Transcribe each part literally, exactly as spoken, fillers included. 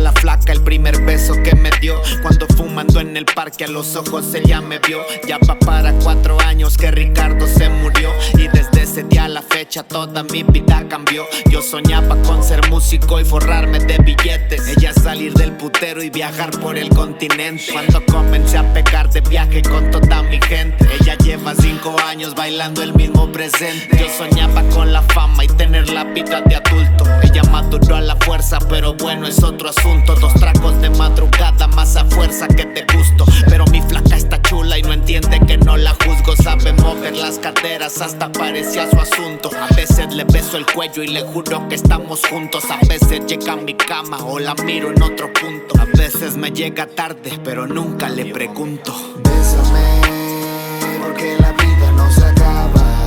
la flaca el primer beso que me dio, cuando fumando en el parque a los ojos ella me vio. Ya va para cuatro años que Ricardo se murió, y desde ese día a la fecha toda mi vida cambió. Yo soñaba con ser músico y forrarme de billetes, ella salir del putero y viajar por el continente. Cuando comencé a pegar de viaje con toda mi gente, ella lleva cinco años bailando el mismo presente. Yo soñaba con la fama y tener la vida de adulto, ella maduró a la fuerza, pero bueno, es otro asunto. Dos tragos de madrugada más a fuerza que de gusto, pero mi flaca está chula y no entiende que no la juzgo. Sabe mover las caderas, hasta parecía su asunto. A veces le beso el cuello y le juro que estamos juntos. A veces llega a mi cama o la miro en otro punto. A veces me llega tarde, pero nunca le pregunto. Bésame, porque la vida no se acaba.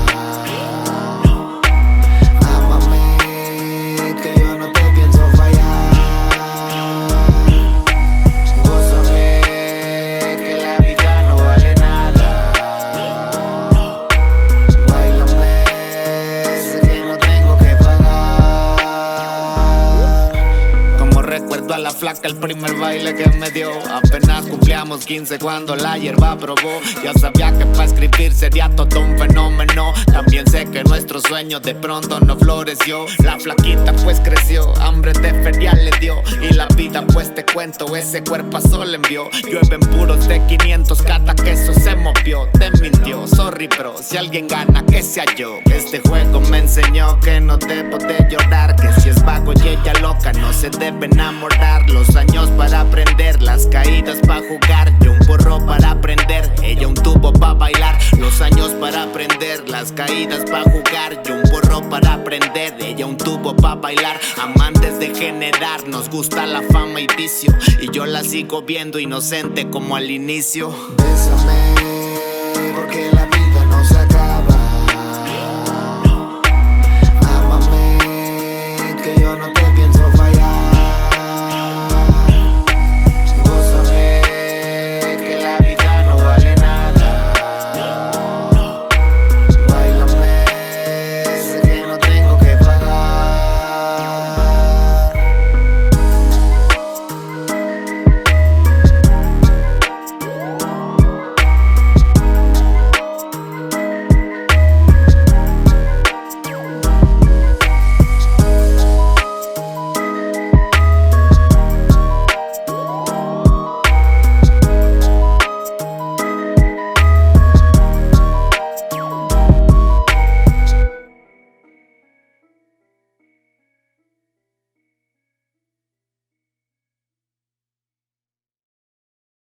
Ámame, que yo no te pienso fallar. Gózame, que la vida no vale nada. Báilame, sé que no tengo que pagar. Como recuerdo a la flaca el primer baile que me dio, apenas cumplíamos quince cuando la hierba probó. Ya sabía que para escribir sería todo un fenómeno. También sé que nuestro sueño de pronto no floreció. La flaquita pues creció, hambre de feria le dio, y la vida pues te cuento, ese cuerpazo le envió. Llueven puros de quinientos, cada queso se movió. Te mintió, sorry bro, si alguien gana que sea yo. Este juego me enseñó que no debo de llorar, que si es vago y ella loca no se debe enamorar. Los años para aprender, las caídas para jugar. Yo un porro para aprender, ella un tubo para bailar. Los años para aprender, las caídas para jugar. Yo un porro para aprender, ella un tubo para bailar. Amantes de generar, nos gusta la fama y vicio, y yo la sigo viendo inocente como al inicio. Bésame, porque la